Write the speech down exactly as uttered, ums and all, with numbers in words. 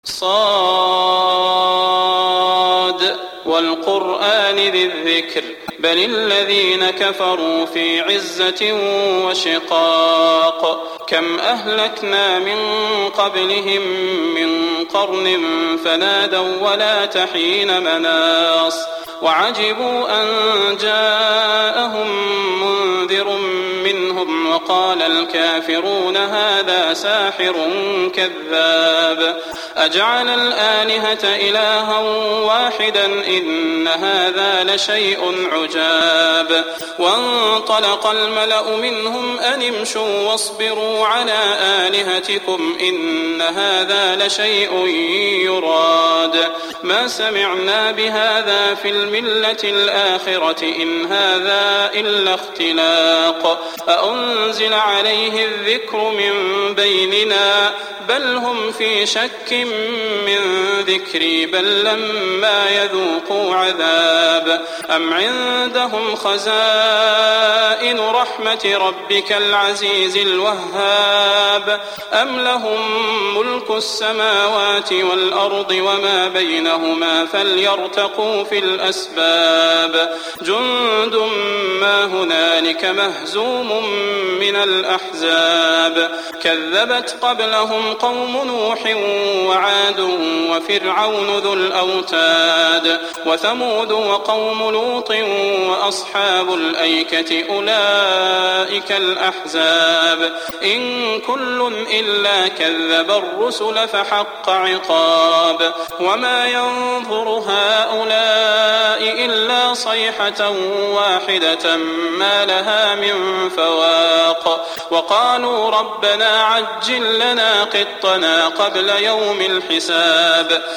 صاد والقرآن ذي الذكر بل الذين كفروا في عزة وشقاق كم أهلكنا من قبلهم من قرن فنادوا ولا تحين مناص وعجبوا أن جاءهم منذر منهم وقال الكافرون هذا ساحر كذاب أجعل الآلهة إلها واحدا إن هذا لشيء عجاب وانطلق الملأ منهم أن امشوا واصبروا على آلهتكم إن هذا لشيء يراد ما سمعنا بهذا في الملة الآخرة إن هذا إلا اختلاق أأنزل عليه الذكر من بيننا بل هم في شك من ذكري بل لما يذوقوا عذاب أم عندهم خزائن رحمة ربك العزيز الوهاب أم لهم ملك السماوات والأرض وما بينهما فليرتقوا في الأسباب جند ما هنالك مهزوم من الأحزاب كذبت قبلهم قوم نوح وعاد وفرعون ذو الأوتاد وثمود وقوم لوط وأصحاب الأيكة أولئك الأحزاب إن كل إلا كذب الرسل فحق عقاب وما ينظر هؤلاء إلا صيحة واحدة ما لها من فواق وقالوا ربنا عجل لنا قطنا قبل يوم الحساب